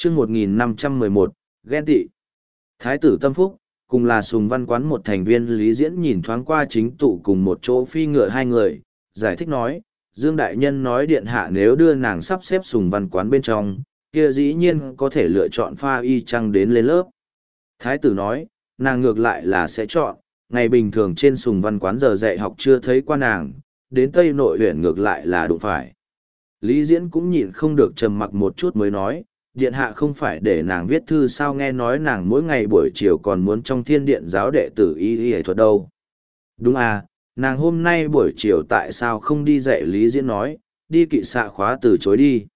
chương 1511, ghen tị. Thái tử Tâm Phúc, cùng là Sùng Văn Quán một thành viên Lý Diễn nhìn thoáng qua chính tụ cùng một chỗ phi ngựa hai người, giải thích nói, Dương Đại Nhân nói điện hạ nếu đưa nàng sắp xếp Sùng Văn Quán bên trong, kia dĩ nhiên có thể lựa chọn pha y chăng đến lên lớp. Thái tử nói, nàng ngược lại là sẽ chọn, ngày bình thường trên Sùng Văn Quán giờ dạy học chưa thấy qua nàng, đến Tây Nội huyện ngược lại là đụng phải. Lý Diễn cũng nhịn không được trầm mặc một chút mới nói, điện hạ không phải để nàng viết thư sao, nghe nói nàng mỗi ngày buổi chiều còn muốn trong thiên điện giáo đệ tử y y thuật đâu. Đúng à, nàng hôm nay buổi chiều tại sao không đi dạy? Lý Diễn nói, đi kỵ xạ khóa từ chối đi.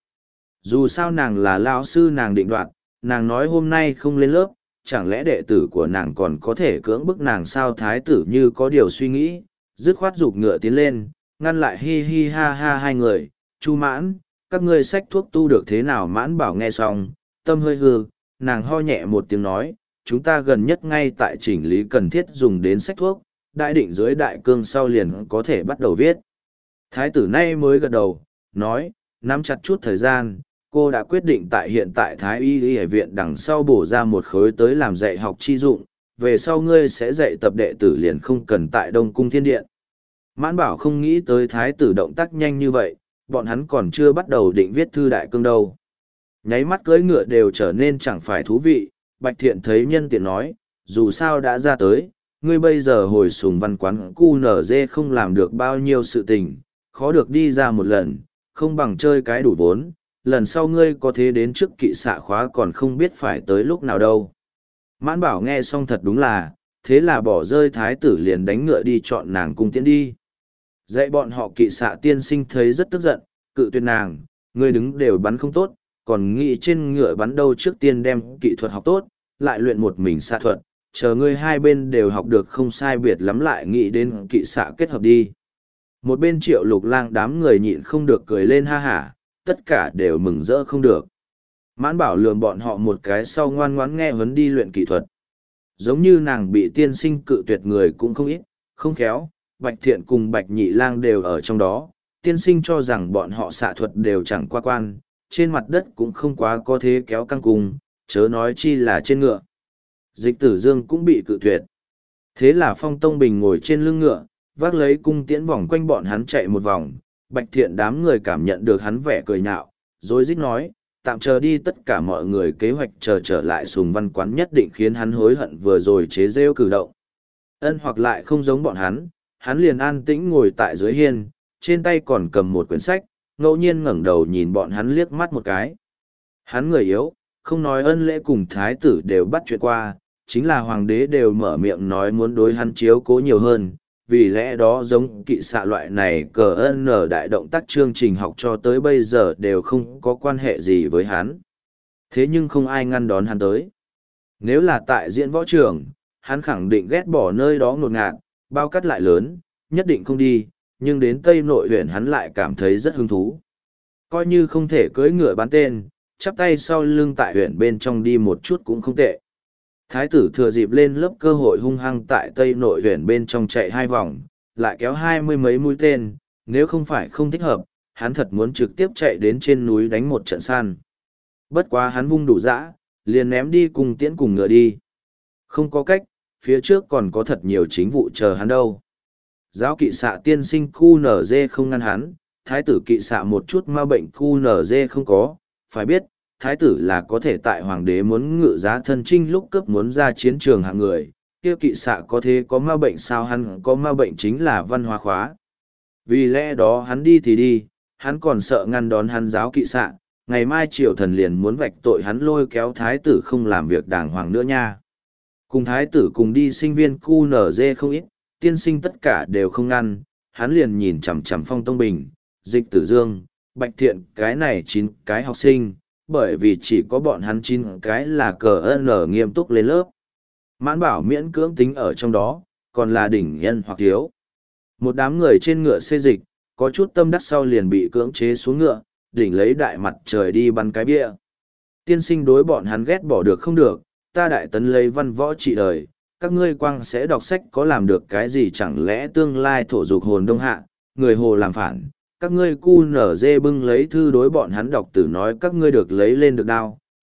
Dù sao nàng là lão sư nàng định đoạt, nàng nói hôm nay không lên lớp, chẳng lẽ đệ tử của nàng còn có thể cưỡng bức nàng sao? Thái tử như có điều suy nghĩ, dứt khoát giục ngựa tiến lên, ngăn lại hi hi ha ha hai người. Chu Mãn, các ngươi xách thuốc tu được thế nào? Mãn Bảo nghe xong, tâm hơi hư, nàng ho nhẹ một tiếng nói, chúng ta gần nhất ngay tại chỉnh lý cần thiết dùng đến xách thuốc, đại định dưới đại cương sau liền có thể bắt đầu viết. Thái tử nay mới gật đầu, nói, nắm chặt chút thời gian, cô đã quyết định tại hiện tại Thái Y Y viện đằng sau bổ ra một khối tới làm dạy học chi dụng, về sau ngươi sẽ dạy tập đệ tử liền không cần tại Đông Cung Thiên Điện. Mãn Bảo không nghĩ tới Thái tử động tác nhanh như vậy, bọn hắn còn chưa bắt đầu định viết thư đại cương đâu. Nháy mắt cưỡi ngựa đều trở nên chẳng phải thú vị, Bạch Thiện thấy nhân tiện nói, dù sao đã ra tới, ngươi bây giờ hồi Sùng Văn Quán QNZ không làm được bao nhiêu sự tình, khó được đi ra một lần, không bằng chơi cái đủ vốn, lần sau ngươi có thế đến trước kỵ xạ khóa còn không biết phải tới lúc nào đâu. Mãn Bảo nghe xong thật đúng là, thế là bỏ rơi thái tử liền đánh ngựa đi chọn nàng cung tiễn đi. Dạy bọn họ kỵ xạ tiên sinh thấy rất tức giận, cự tuyệt nàng, ngươi đứng đều bắn không tốt, còn nghĩ trên ngựa bắn đâu, trước tiên đem kỹ thuật học tốt, lại luyện một mình xạ thuật, chờ ngươi hai bên đều học được không sai biệt lắm lại nghĩ đến kỵ xạ kết hợp đi. Một bên Triệu Lục Lang đám người nhịn không được cười lên ha hả, tất cả đều mừng rỡ không được. Mãn Bảo lườm bọn họ một cái sau ngoan ngoãn nghe huấn đi luyện kỹ thuật. Giống như nàng bị tiên sinh cự tuyệt người cũng không ít, không khéo, Bạch Thiện cùng Bạch Nhị Lang đều ở trong đó. Tiên sinh cho rằng bọn họ xạ thuật đều chẳng qua quan, trên mặt đất cũng không quá có thế kéo căng cùng, chớ nói chi là trên ngựa. Dịch Tử Dương cũng bị cự tuyệt. Thế là Phong Tông Bình ngồi trên lưng ngựa, vác lấy cung tiễn vòng quanh bọn hắn chạy một vòng. Bạch Thiện đám người cảm nhận được hắn vẻ cười nhạo, rồi rít nói, tạm chờ đi, tất cả mọi người kế hoạch chờ trở lại Sùng Văn Quán nhất định khiến hắn hối hận vừa rồi chế rêu cử động. Ân hoặc lại không giống bọn hắn liền an tĩnh ngồi tại dưới hiên, trên tay còn cầm một quyển sách, ngẫu nhiên ngẩng đầu nhìn bọn hắn liếc mắt một cái. Hắn người yếu, không nói ân lễ cùng thái tử đều bắt chuyện qua, chính là hoàng đế đều mở miệng nói muốn đối hắn chiếu cố nhiều hơn, vì lẽ đó giống kỵ xạ loại này cờ ân ở đại động tác chương trình học cho tới bây giờ đều không có quan hệ gì với hắn. Thế nhưng không ai ngăn đón hắn tới. Nếu là tại diễn võ trường, hắn khẳng định ghét bỏ nơi đó ngột ngạt, bao cắt lại lớn, nhất định không đi, nhưng đến Tây Nội huyện hắn lại cảm thấy rất hứng thú. Coi như không thể cưỡi ngựa bán tên, chắp tay sau lưng tại huyện bên trong đi một chút cũng không tệ. Thái tử thừa dịp lên lớp cơ hội hung hăng tại Tây Nội huyện bên trong chạy 2 vòng, lại kéo 20 mấy mũi tên, nếu không phải không thích hợp, hắn thật muốn trực tiếp chạy đến trên núi đánh một trận săn. Bất quá hắn vung đủ dã, liền ném đi cùng tiễn cùng ngựa đi. Không có cách, phía trước còn có thật nhiều chính vụ chờ hắn đâu. Giáo kỵ xạ tiên sinh QNZ không ngăn hắn, thái tử kỵ xạ một chút ma bệnh QNZ không có, phải biết, thái tử là có thể tại hoàng đế muốn ngự giá thân trinh lúc cấp muốn ra chiến trường hạng người, kia kỵ xạ có thế có ma bệnh sao? Hắn có ma bệnh chính là văn hóa khóa. Vì lẽ đó hắn đi thì đi, hắn còn sợ ngăn đón hắn giáo kỵ xạ, ngày mai triều thần liền muốn vạch tội hắn lôi kéo thái tử không làm việc đàng hoàng nữa nha. Cùng thái tử cùng đi sinh viên QNZ không ít, tiên sinh tất cả đều không ngăn, hắn liền nhìn chằm chằm Phong Tông Bình, Dịch Tử Dương, Bạch Thiện cái này 9 cái học sinh, bởi vì chỉ có bọn hắn 9 cái là cờ n nghiêm túc lên lớp. Mãn Bảo miễn cưỡng tính ở trong đó, còn là đỉnh nhân hoặc thiếu. Một đám người trên ngựa xê dịch, có chút tâm đắc sau liền bị cưỡng chế xuống ngựa, đỉnh lấy đại mặt trời đi bắn cái bia. Tiên sinh đối bọn hắn ghét bỏ được không được, ta đại tấn lấy văn võ trị đời, các ngươi quang sẽ đọc sách có làm được cái gì? Chẳng lẽ tương lai thổ dục hồn đông hạ, người hồ làm phản, các ngươi cu nở dê bưng lấy thư đối bọn hắn đọc tử nói các ngươi được lấy lên được đao,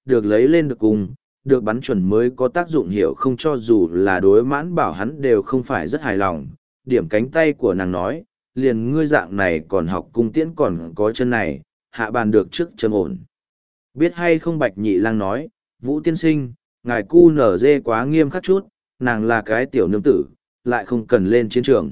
được lấy lên được cùng, được bắn chuẩn mới có tác dụng hiểu không, cho dù là đối Mãn Bảo hắn đều không phải rất hài lòng. Điểm cánh tay của nàng nói, liền ngươi dạng này còn học cung tiễn còn có chân này, hạ bàn được trước trầm ổn. Biết hay không, Bạch Nhị Lang nói, Vũ tiên sinh, ngài cu nở dê quá nghiêm khắc chút, nàng là cái tiểu nương tử, lại không cần lên chiến trường.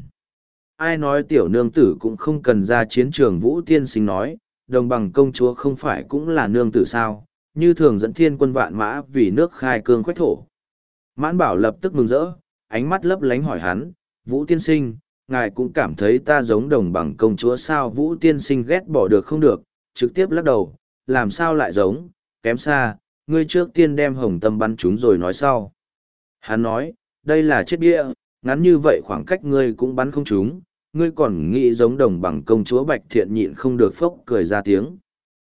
Ai nói tiểu nương tử cũng không cần ra chiến trường, Vũ tiên sinh nói, đồng bằng công chúa không phải cũng là nương tử sao, như thường dẫn thiên quân vạn mã vì nước khai cương khoách thổ. Mãn Bảo lập tức mừng rỡ, ánh mắt lấp lánh hỏi hắn, Vũ tiên sinh, ngài cũng cảm thấy ta giống đồng bằng công chúa sao? Vũ tiên sinh ghét bỏ được không được, trực tiếp lắc đầu, làm sao lại giống, kém xa, ngươi trước tiên đem hồng tâm bắn chúng rồi nói sau. Hắn nói, đây là chết bia, ngắn như vậy khoảng cách ngươi cũng bắn không trúng, ngươi còn nghĩ giống đồng bằng công chúa. Bạch Thiện nhịn không được phốc cười ra tiếng.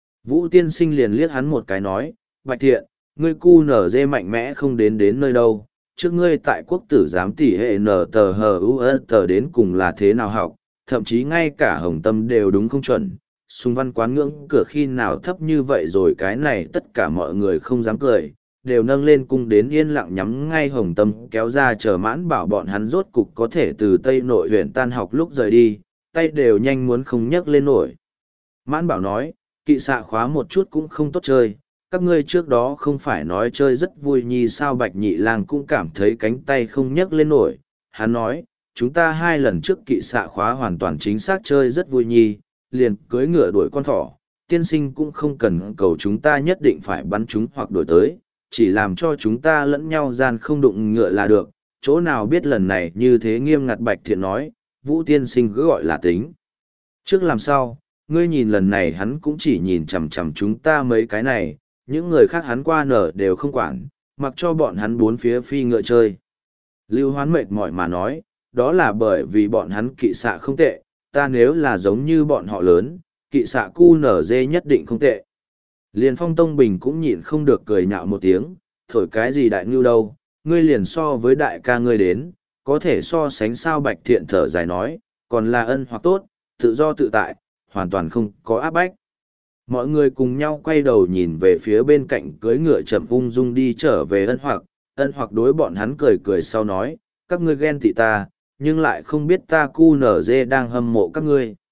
Vũ tiên sinh liền liếc hắn một cái nói, Bạch Thiện, ngươi cu nở dê mạnh mẽ không đến nơi đâu, trước ngươi tại quốc tử giám tỷ hệ nở tờ hờ u tờ đến cùng là thế nào học, thậm chí ngay cả hồng tâm đều đúng không chuẩn. Sùng văn quán ngưỡng cửa khi nào thấp như vậy rồi? Cái này tất cả mọi người không dám cười, đều nâng lên cung đến yên lặng nhắm ngay hồng tâm kéo ra, chờ Mãn Bảo bọn hắn rốt cục có thể từ Tây Nội huyện tan học lúc rời đi, tay đều nhanh muốn không nhấc lên nổi. Mãn Bảo nói, kỵ xạ khóa một chút cũng không tốt chơi, các ngươi trước đó không phải nói chơi rất vui nhi sao? Bạch Nhị Lang cũng cảm thấy cánh tay không nhấc lên nổi. Hắn nói, chúng ta 2 lần trước kỵ xạ khóa hoàn toàn chính xác chơi rất vui nhi, liền cưỡi ngựa đuổi con thỏ, tiên sinh cũng không cần cầu chúng ta nhất định phải bắn chúng hoặc đuổi tới, chỉ làm cho chúng ta lẫn nhau gian không đụng ngựa là được, chỗ nào biết lần này như thế nghiêm ngặt. Bạch Thiện nói, Vũ tiên sinh cứ gọi là tính trước làm sao, ngươi nhìn lần này hắn cũng chỉ nhìn chằm chằm chúng ta mấy cái này, những người khác hắn qua nở đều không quản, mặc cho bọn hắn bốn phía phi ngựa chơi. Lưu Hoán mệt mỏi mà nói, đó là bởi vì bọn hắn kỵ xạ không tệ, ta nếu là giống như bọn họ lớn, kỵ xạ cu nở dê nhất định không tệ. Liền Phong Tông Bình cũng nhịn không được cười nhạo một tiếng, thổi cái gì đại ngưu đâu, ngươi liền so với đại ca ngươi đến, có thể so sánh sao? Bạch Thiện thở dài nói, còn là ân hoặc tốt, tự do tự tại, hoàn toàn không có áp bách. Mọi người cùng nhau quay đầu nhìn về phía bên cạnh cưỡi ngựa chậm ung dung đi trở về ân hoặc đối bọn hắn cười cười sau nói, các ngươi ghen tị ta, nhưng lại không biết ta cu nở dê đang hâm mộ các ngươi.